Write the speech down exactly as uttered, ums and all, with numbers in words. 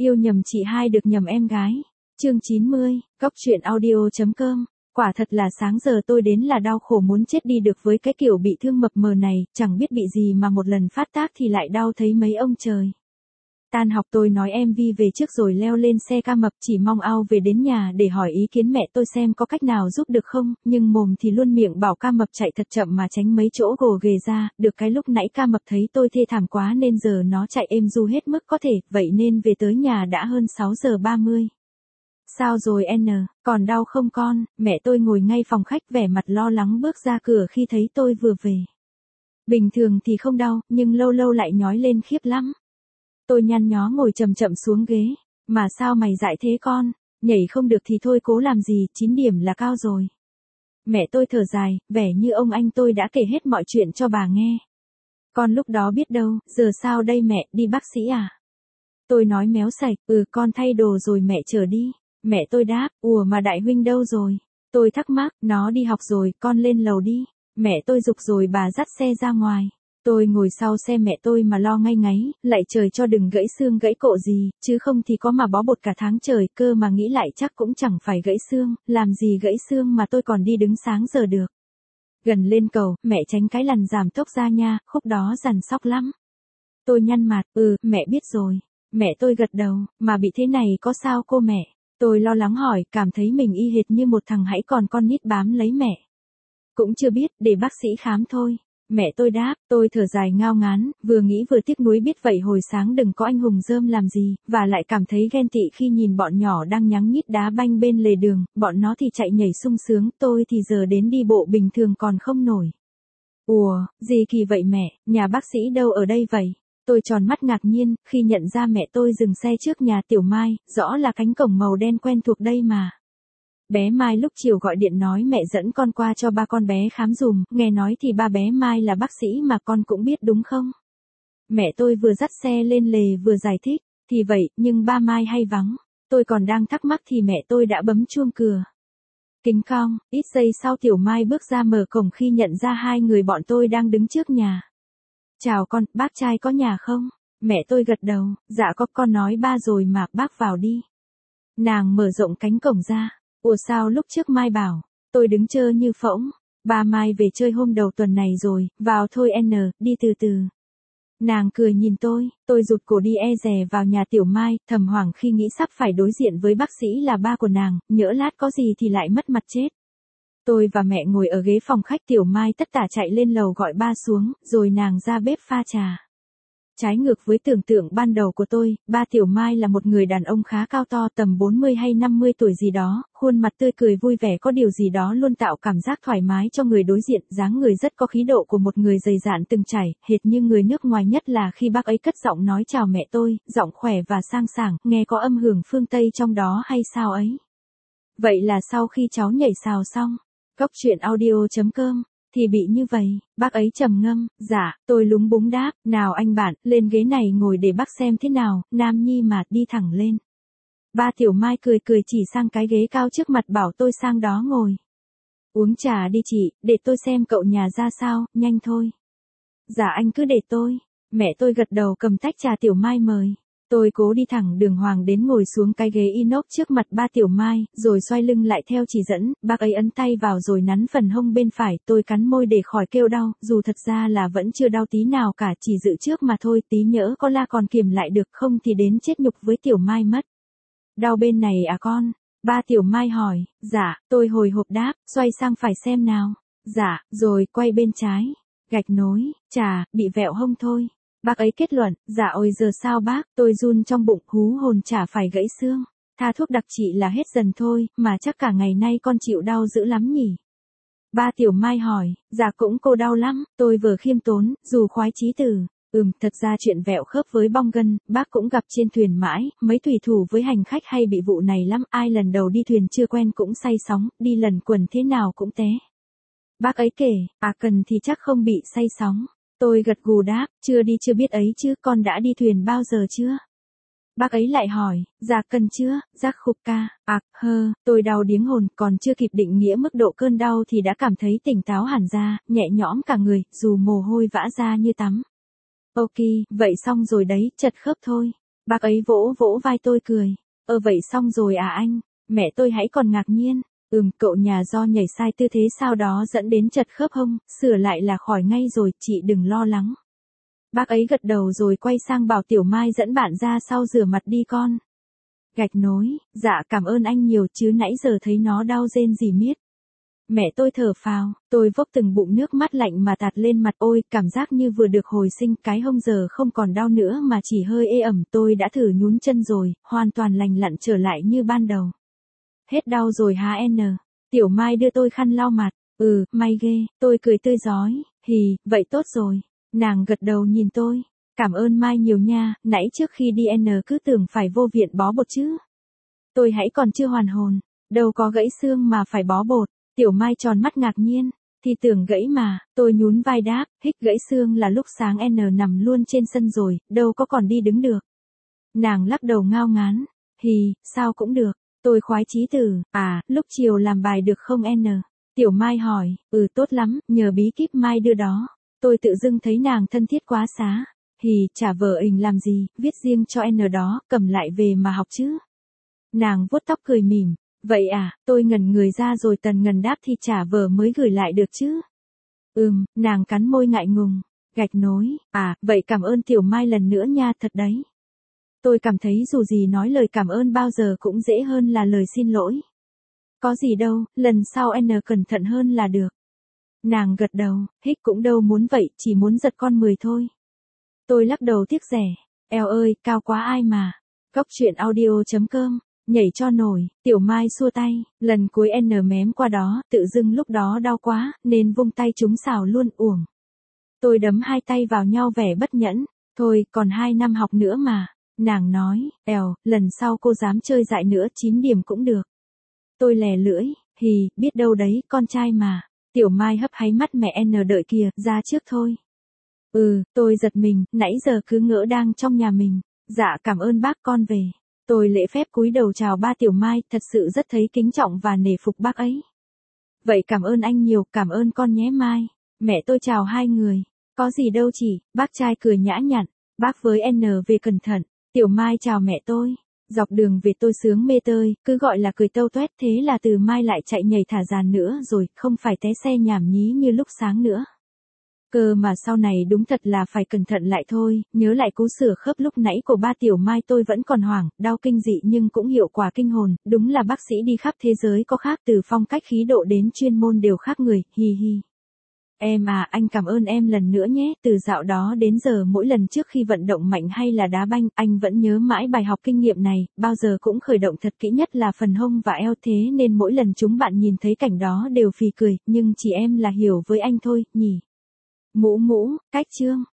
Yêu nhầm chị hai được nhầm em gái. Chương chín mươi, Cóc truyện audio.com. Quả thật là sáng giờ tôi đến là đau khổ muốn chết đi được với cái kiểu bị thương mập mờ này, chẳng biết bị gì mà một lần phát tác thì lại đau thấy mấy ông trời. Tan học tôi nói em Vi về trước rồi leo lên xe ca mập, chỉ mong ao về đến nhà để hỏi ý kiến mẹ tôi xem có cách nào giúp được không, nhưng mồm thì luôn miệng bảo ca mập chạy thật chậm mà tránh mấy chỗ gồ ghề ra, được cái lúc nãy ca mập thấy tôi thê thảm quá nên giờ nó chạy êm du hết mức có thể, vậy nên về tới nhà đã hơn sáu giờ ba mươi. Sao rồi N, còn đau không con? Mẹ tôi ngồi ngay phòng khách vẻ mặt lo lắng bước ra cửa khi thấy tôi vừa về. Bình thường thì không đau, nhưng lâu lâu lại nhói lên khiếp lắm. Tôi nhăn nhó ngồi chậm chậm xuống ghế. Mà sao mày dại thế con? Nhảy không được thì thôi cố làm gì, chín điểm là cao rồi. Mẹ tôi thở dài, vẻ như ông anh tôi đã kể hết mọi chuyện cho bà nghe. Con lúc đó biết đâu, giờ sao đây mẹ, đi bác sĩ à? Tôi nói méo sạch, ừ con thay đồ rồi mẹ chở đi. Mẹ tôi đáp, ủa mà đại huynh đâu rồi? Tôi thắc mắc, nó đi học rồi, con lên lầu đi. Mẹ tôi giục rồi bà dắt xe ra ngoài. Tôi ngồi sau xe mẹ tôi mà lo ngay ngáy, lại trời cho đừng gãy xương gãy cộ gì, chứ không thì có mà bó bột cả tháng trời, cơ mà nghĩ lại chắc cũng chẳng phải gãy xương, làm gì gãy xương mà tôi còn đi đứng sáng giờ được. Gần lên cầu, mẹ tránh cái lằn giảm tốc ra nha, khúc đó dằn sóc lắm. Tôi nhăn mặt, ừ, mẹ biết rồi. Mẹ tôi gật đầu, mà bị thế này có sao cô mẹ? Tôi lo lắng hỏi, cảm thấy mình y hệt như một thằng hãy còn con nít bám lấy mẹ. Cũng chưa biết, để bác sĩ khám thôi. Mẹ tôi đáp, tôi thở dài ngao ngán, vừa nghĩ vừa tiếc nuối biết vậy hồi sáng đừng có anh hùng rơm làm gì, và lại cảm thấy ghen tị khi nhìn bọn nhỏ đang nhắng nhít đá banh bên lề đường, bọn nó thì chạy nhảy sung sướng, tôi thì giờ đến đi bộ bình thường còn không nổi. Ủa, gì kỳ vậy mẹ, nhà bác sĩ đâu ở đây vậy? Tôi tròn mắt ngạc nhiên, khi nhận ra mẹ tôi dừng xe trước nhà Tiểu Mai, rõ là cánh cổng màu đen quen thuộc đây mà. Bé Mai lúc chiều gọi điện nói mẹ dẫn con qua cho ba con bé khám dùm, nghe nói thì ba bé Mai là bác sĩ mà con cũng biết đúng không? Mẹ tôi vừa dắt xe lên lề vừa giải thích, thì vậy, nhưng ba Mai hay vắng. Tôi còn đang thắc mắc thì mẹ tôi đã bấm chuông cửa. Kính cong, ít giây sau Tiểu Mai bước ra mở cổng khi nhận ra hai người bọn tôi đang đứng trước nhà. Chào con, bác trai có nhà không? Mẹ tôi gật đầu, dạ có, con nói ba rồi mà, bác vào đi. Nàng mở rộng cánh cổng ra. Ủa sao lúc trước Mai bảo, tôi đứng chơ như phỗng, ba Mai về chơi hôm đầu tuần này rồi, vào thôi N, đi từ từ. Nàng cười nhìn tôi, tôi rụt cổ đi e dè vào nhà Tiểu Mai, thầm hoảng khi nghĩ sắp phải đối diện với bác sĩ là ba của nàng, nhỡ lát có gì thì lại mất mặt chết. Tôi và mẹ ngồi ở ghế phòng khách, Tiểu Mai tất tả chạy lên lầu gọi ba xuống, rồi nàng ra bếp pha trà. Trái ngược với tưởng tượng ban đầu của tôi, ba Tiểu Mai là một người đàn ông khá cao to tầm bốn mươi hay năm mươi tuổi gì đó, khuôn mặt tươi cười vui vẻ có điều gì đó luôn tạo cảm giác thoải mái cho người đối diện, dáng người rất có khí độ của một người dày dạn từng trải, hệt như người nước ngoài, nhất là khi bác ấy cất giọng nói chào mẹ tôi, giọng khỏe và sang sảng, nghe có âm hưởng phương Tây trong đó hay sao ấy. Vậy là sau khi cháu nhảy sào xong, Cóc truyện audio.com, thì bị như vậy, bác ấy trầm ngâm, dạ, tôi lúng búng đáp, nào anh bạn, lên ghế này ngồi để bác xem thế nào, Nam Nhi mà, đi thẳng lên. Ba Tiểu Mai cười cười chỉ sang cái ghế cao trước mặt bảo tôi sang đó ngồi. Uống trà đi chị, để tôi xem cậu nhà ra sao, nhanh thôi. Dạ anh cứ để tôi. Mẹ tôi gật đầu cầm tách trà Tiểu Mai mời. Tôi cố đi thẳng đường hoàng đến ngồi xuống cái ghế inox trước mặt ba Tiểu Mai, rồi xoay lưng lại theo chỉ dẫn, bác ấy ấn tay vào rồi nắn phần hông bên phải, tôi cắn môi để khỏi kêu đau, dù thật ra là vẫn chưa đau tí nào cả, chỉ dự trước mà thôi, tí nhỡ có la còn kiềm lại được, không thì đến chết nhục với Tiểu Mai mất. Đau bên này à con? Ba Tiểu Mai hỏi, dạ, tôi hồi hộp đáp, xoay sang phải xem nào. Dạ, rồi quay bên trái, gạch nối, chà, bị vẹo hông thôi. Bác ấy kết luận, dạ ôi giờ sao bác, tôi run trong bụng, hú hồn chả phải gãy xương. Tha thuốc đặc trị là hết dần thôi, mà chắc cả ngày nay con chịu đau dữ lắm nhỉ. Ba Tiểu Mai hỏi, dạ cũng cô đau lắm, tôi vừa khiêm tốn, dù khoái chí từ. Ừm, thật ra chuyện vẹo khớp với bong gân, bác cũng gặp trên thuyền mãi, mấy thủy thủ với hành khách hay bị vụ này lắm, ai lần đầu đi thuyền chưa quen cũng say sóng, đi lần quần thế nào cũng té. Bác ấy kể, à cần thì chắc không bị say sóng. Tôi gật gù đáp, chưa đi chưa biết ấy chứ, con đã đi thuyền bao giờ chưa? Bác ấy lại hỏi, dạ cần chưa, giác khục ca, à, hơ, tôi đau điếng hồn, còn chưa kịp định nghĩa mức độ cơn đau thì đã cảm thấy tỉnh táo hẳn ra, nhẹ nhõm cả người, dù mồ hôi vã ra như tắm. Ok, vậy xong rồi đấy, chật khớp thôi. Bác ấy vỗ vỗ vai tôi cười. Ơ vậy xong rồi à anh? Mẹ tôi hãy còn ngạc nhiên. Ừm, cậu nhà do nhảy sai tư thế sau đó dẫn đến chật khớp hông, sửa lại là khỏi ngay rồi, chị đừng lo lắng. Bác ấy gật đầu rồi quay sang bảo Tiểu Mai dẫn bạn ra sau rửa mặt đi con. Gạch nối, dạ cảm ơn anh nhiều chứ nãy giờ thấy nó đau rên rỉ miết. Mẹ tôi thở phào, tôi vốc từng bụng nước mắt lạnh mà tạt lên mặt, ôi, cảm giác như vừa được hồi sinh, cái hông giờ không còn đau nữa mà chỉ hơi ê ẩm, tôi đã thử nhún chân rồi, hoàn toàn lành lặn trở lại như ban đầu. Hết đau rồi hả N? Tiểu Mai đưa tôi khăn lau mặt, ừ, may ghê, tôi cười tươi rói, hì, vậy tốt rồi. Nàng gật đầu nhìn tôi, cảm ơn Mai nhiều nha, nãy trước khi đi N cứ tưởng phải vô viện bó bột chứ. Tôi hãy còn chưa hoàn hồn, đâu có gãy xương mà phải bó bột. Tiểu Mai tròn mắt ngạc nhiên, thì tưởng gãy mà, tôi nhún vai đáp, hích gãy xương là lúc sáng N nằm luôn trên sân rồi, đâu có còn đi đứng được. Nàng lắc đầu ngao ngán, hì, sao cũng được, tôi khoái chí tử, à, lúc chiều làm bài được không N? Tiểu Mai hỏi, ừ tốt lắm, nhờ bí kíp Mai đưa đó, tôi tự dưng thấy nàng thân thiết quá xá, hì, chả vờ ình làm gì, viết riêng cho N đó, cầm lại về mà học chứ. Nàng vuốt tóc cười mỉm. Vậy à, tôi ngẩn người ra rồi tần ngần đáp thì trả vở mới gửi lại được chứ. Ừm, nàng cắn môi ngại ngùng, gạch nối, à, vậy cảm ơn Tiểu Mai lần nữa nha, thật đấy. Tôi cảm thấy dù gì nói lời cảm ơn bao giờ cũng dễ hơn là lời xin lỗi. Có gì đâu, lần sau N cẩn thận hơn là được. Nàng gật đầu, hích cũng đâu muốn vậy, chỉ muốn giật con mười thôi. Tôi lắc đầu tiếc rẻ, eo ơi, cao quá ai mà. Góc truyện audio chấm com Nhảy cho nổi, Tiểu Mai xua tay, lần cuối N mém qua đó, tự dưng lúc đó đau quá, nên vung tay trúng xào luôn uổng. Tôi đấm hai tay vào nhau vẻ bất nhẫn, thôi, còn hai năm học nữa mà. Nàng nói, èo, lần sau cô dám chơi dại nữa, chín điểm cũng được. Tôi lè lưỡi, hì, biết đâu đấy, con trai mà. Tiểu Mai hấp háy mắt mẹ N đợi kìa, ra trước thôi. Ừ, tôi giật mình, nãy giờ cứ ngỡ đang trong nhà mình. Dạ cảm ơn bác, con về. Tôi lễ phép cúi đầu chào ba Tiểu Mai, thật sự rất thấy kính trọng và nể phục bác ấy. Vậy cảm ơn anh nhiều, cảm ơn con nhé Mai. Mẹ tôi chào hai người. Có gì đâu chị, bác trai cười nhã nhặn. Bác với N về cẩn thận. Tiểu Mai chào mẹ tôi. Dọc đường về tôi sướng mê tơi, cứ gọi là cười tâu toét, thế là từ Mai lại chạy nhảy thả dàn nữa rồi, không phải té xe nhảm nhí như lúc sáng nữa. Cơ mà sau này đúng thật là phải cẩn thận lại thôi, nhớ lại cú sửa khớp lúc nãy của ba Tiểu Mai tôi vẫn còn hoảng, đau kinh dị nhưng cũng hiệu quả kinh hồn, đúng là bác sĩ đi khắp thế giới có khác, từ phong cách khí độ đến chuyên môn đều khác người, hi hi. Em à, anh cảm ơn em lần nữa nhé, từ dạo đó đến giờ mỗi lần trước khi vận động mạnh hay là đá banh, anh vẫn nhớ mãi bài học kinh nghiệm này, bao giờ cũng khởi động thật kỹ nhất là phần hông và eo, thế nên mỗi lần chúng bạn nhìn thấy cảnh đó đều phì cười, nhưng chỉ em là hiểu với anh thôi, nhỉ. Mũ mũ, cách chương.